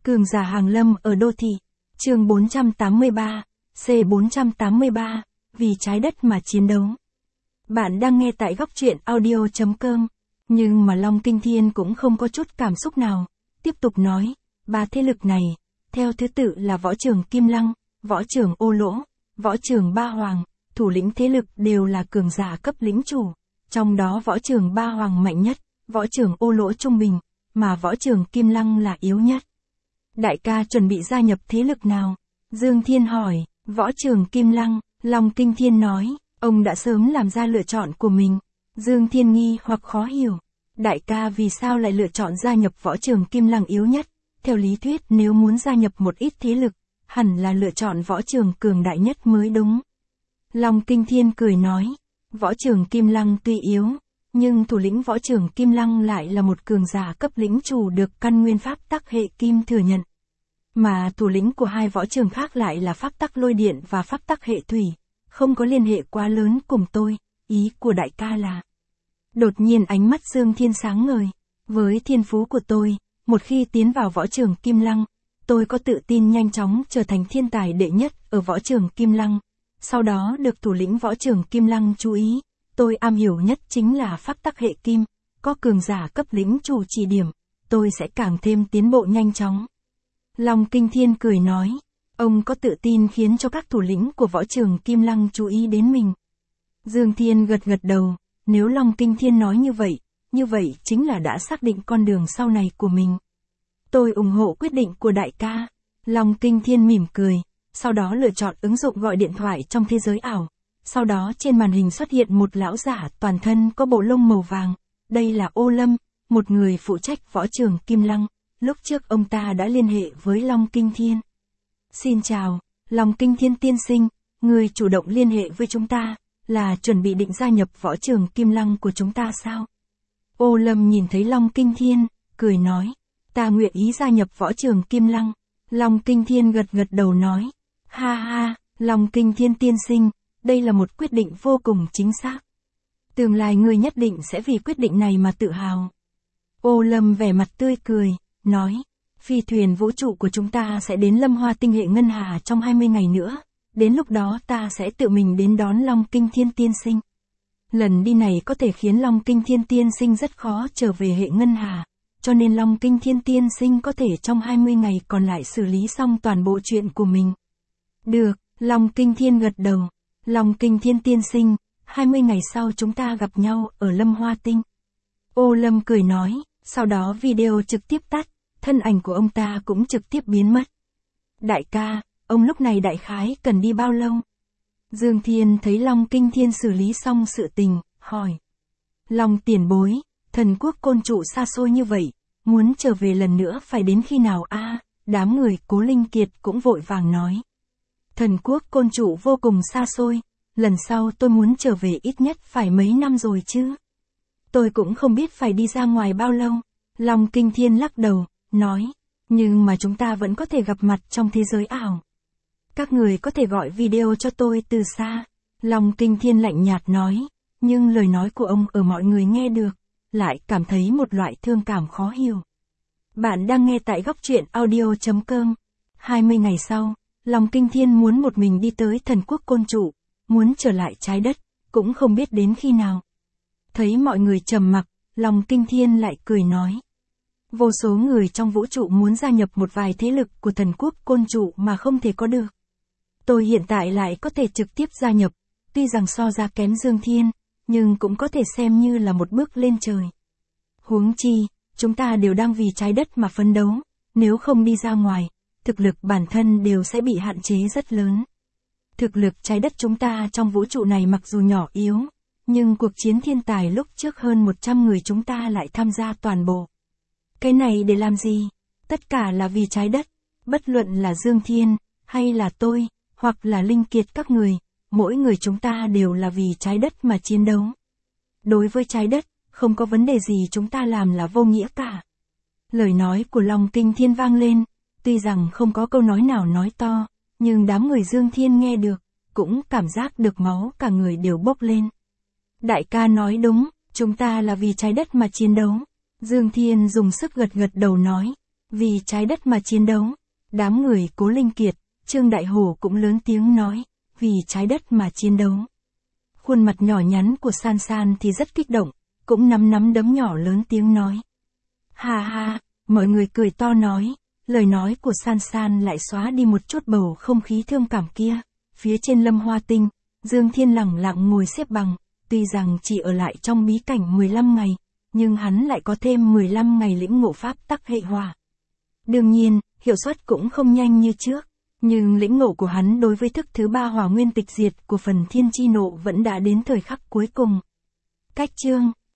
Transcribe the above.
Cường giả hàng lâm ở đô thị. Chương 483, C483, vì trái đất mà chiến đấu. Bạn đang nghe tại góc truyện audio.com. Nhưng mà Long Kinh Thiên cũng không có chút cảm xúc nào. Tiếp tục nói, ba thế lực này, theo thứ tự là võ trường Kim Lăng, võ trường Ô Lỗ, võ trường Ba Hoàng, thủ lĩnh thế lực đều là cường giả cấp lĩnh chủ. Trong đó võ trường Ba Hoàng mạnh nhất, võ trường Ô Lỗ trung bình, mà võ trường Kim Lăng là yếu nhất. Đại ca chuẩn bị gia nhập thế lực nào? Dương Thiên hỏi. Võ trường Kim Lăng. Long Kinh Thiên nói, ông đã sớm làm ra lựa chọn của mình. Dương Thiên nghi hoặc khó hiểu. Đại ca vì sao lại lựa chọn gia nhập võ trường Kim Lăng yếu nhất? Theo lý thuyết nếu muốn gia nhập một ít thế lực, hẳn là lựa chọn võ trường cường đại nhất mới đúng. Long Kinh Thiên cười nói, võ trường Kim Lăng tuy yếu, nhưng thủ lĩnh võ trường Kim Lăng lại là một cường giả cấp lĩnh chủ được căn nguyên pháp tắc hệ kim thừa nhận. Mà thủ lĩnh của hai võ trường khác lại là pháp tắc lôi điện và pháp tắc hệ thủy, không có liên hệ quá lớn cùng tôi, ý của đại ca là. Đột nhiên ánh mắt Dương Thiên sáng ngời, với thiên phú của tôi, một khi tiến vào võ trường Kim Lăng, tôi có tự tin nhanh chóng trở thành thiên tài đệ nhất ở võ trường Kim Lăng, sau đó được thủ lĩnh võ trường Kim Lăng chú ý. Tôi am hiểu nhất chính là pháp tắc hệ kim, có cường giả cấp lĩnh chủ chỉ điểm, tôi sẽ càng thêm tiến bộ nhanh chóng. Long Kinh Thiên cười nói, ông có tự tin khiến cho các thủ lĩnh của võ trường Kim Lăng chú ý đến mình. Dương Thiên gật gật đầu, nếu Long Kinh Thiên nói như vậy chính là đã xác định con đường sau này của mình. Tôi ủng hộ quyết định của đại ca. Long Kinh Thiên mỉm cười, sau đó lựa chọn ứng dụng gọi điện thoại trong thế giới ảo. Sau đó trên màn hình xuất hiện một lão giả toàn thân có bộ lông màu vàng. Đây là Ô Lâm, một người phụ trách võ trường Kim Lăng. Lúc trước ông ta đã liên hệ với Long Kinh Thiên. Xin chào, Long Kinh Thiên tiên sinh, người chủ động liên hệ với chúng ta, là chuẩn bị định gia nhập võ trường Kim Lăng của chúng ta sao? Ô Lâm nhìn thấy Long Kinh Thiên, cười nói, ta nguyện ý gia nhập võ trường Kim Lăng. Long Kinh Thiên gật gật đầu nói, ha ha, Long Kinh Thiên tiên sinh, đây là một quyết định vô cùng chính xác. Tương lai người nhất định sẽ vì quyết định này mà tự hào. Ô Lâm vẻ mặt tươi cười, nói, phi thuyền vũ trụ của chúng ta sẽ đến Lâm Hoa tinh hệ Ngân Hà trong 20 ngày nữa, đến lúc đó ta sẽ tự mình đến đón Long Kinh Thiên tiên sinh. Lần đi này có thể khiến Long Kinh Thiên tiên sinh rất khó trở về hệ Ngân Hà, cho nên Long Kinh Thiên tiên sinh có thể trong 20 ngày còn lại xử lý xong toàn bộ chuyện của mình. Được, Long Kinh Thiên gật đầu. Long Kinh Thiên tiên sinh, 20 ngày sau chúng ta gặp nhau ở Lâm Hoa tinh. Ô Lâm cười nói, sau đó video trực tiếp tắt, thân ảnh của ông ta cũng trực tiếp biến mất. Đại ca, ông lúc này đại khái cần đi bao lâu? Dương Thiên thấy Long Kinh Thiên xử lý xong sự tình, hỏi. Long tiền bối, thần quốc côn trụ xa xôi như vậy, muốn trở về lần nữa phải đến khi nào a? Đám người Cố Linh Kiệt cũng vội vàng nói. Thần quốc côn trụ vô cùng xa xôi, lần sau tôi muốn trở về ít nhất phải mấy năm rồi chứ. Tôi cũng không biết phải đi ra ngoài bao lâu. Long Kinh Thiên lắc đầu, nói, nhưng mà chúng ta vẫn có thể gặp mặt trong thế giới ảo. Các người có thể gọi video cho tôi từ xa. Long Kinh Thiên lạnh nhạt nói, nhưng lời nói của ông ở mọi người nghe được, lại cảm thấy một loại thương cảm khó hiểu. Bạn đang nghe tại góc truyện audio.com. 20 ngày sau, Long Kinh Thiên muốn một mình đi tới thần quốc côn trụ, muốn trở lại trái đất, cũng không biết đến khi nào. Thấy mọi người trầm mặc, Long Kinh Thiên lại cười nói. Vô số người trong vũ trụ muốn gia nhập một vài thế lực của thần quốc côn trụ mà không thể có được. Tôi hiện tại lại có thể trực tiếp gia nhập, tuy rằng so ra kém Dương Thiên, nhưng cũng có thể xem như là một bước lên trời. Huống chi, chúng ta đều đang vì trái đất mà phấn đấu, nếu không đi ra ngoài, thực lực bản thân đều sẽ bị hạn chế rất lớn. Thực lực trái đất chúng ta trong vũ trụ này mặc dù nhỏ yếu, nhưng cuộc chiến thiên tài lúc trước hơn 100 người chúng ta lại tham gia toàn bộ. Cái này để làm gì? Tất cả là vì trái đất, bất luận là Dương Thiên, hay là tôi, hoặc là Linh Kiệt các người, mỗi người chúng ta đều là vì trái đất mà chiến đấu. Đối với trái đất, không có vấn đề gì chúng ta làm là vô nghĩa cả. Lời nói của Long Kinh Thiên vang lên, tuy rằng không có câu nói nào nói to, nhưng đám người Dương Thiên nghe được, cũng cảm giác được máu cả người đều bốc lên. Đại ca nói đúng, chúng ta là vì trái đất mà chiến đấu. Dương Thiên dùng sức gật gật đầu nói, Vì trái đất mà chiến đấu. Đám người Cố Linh Kiệt, Trương Đại Hổ cũng lớn tiếng nói, vì trái đất mà chiến đấu. Khuôn mặt nhỏ nhắn của San San thì rất kích động, cũng nắm đấm nhỏ lớn tiếng nói. Ha ha, mọi người cười to nói, lời nói của San San lại xóa đi một chút bầu không khí thương cảm kia. Phía trên Lâm Hoa Tinh, Dương Thiên lẳng lặng ngồi xếp bằng, tuy rằng chỉ ở lại trong bí cảnh 15 ngày, nhưng hắn lại có thêm 15 ngày lĩnh ngộ pháp tắc hệ hỏa. Đương nhiên, hiệu suất cũng không nhanh như trước, nhưng lĩnh ngộ của hắn đối với thức thứ 3 hỏa nguyên tịch diệt của phần thiên chi nộ vẫn đã đến thời khắc cuối cùng. Cách chương